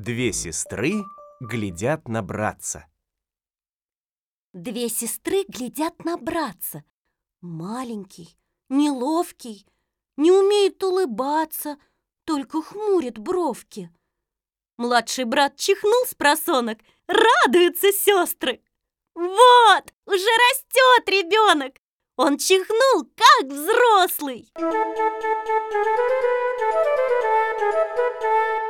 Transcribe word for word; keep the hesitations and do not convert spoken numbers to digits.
Две сестры глядят на братца. Две сестры глядят на братца. Маленький, неловкий, не умеет улыбаться, только хмурит бровки. Младший брат чихнул с просонок, радуются сестры. Вот, уже растет ребенок. Он чихнул, как взрослый.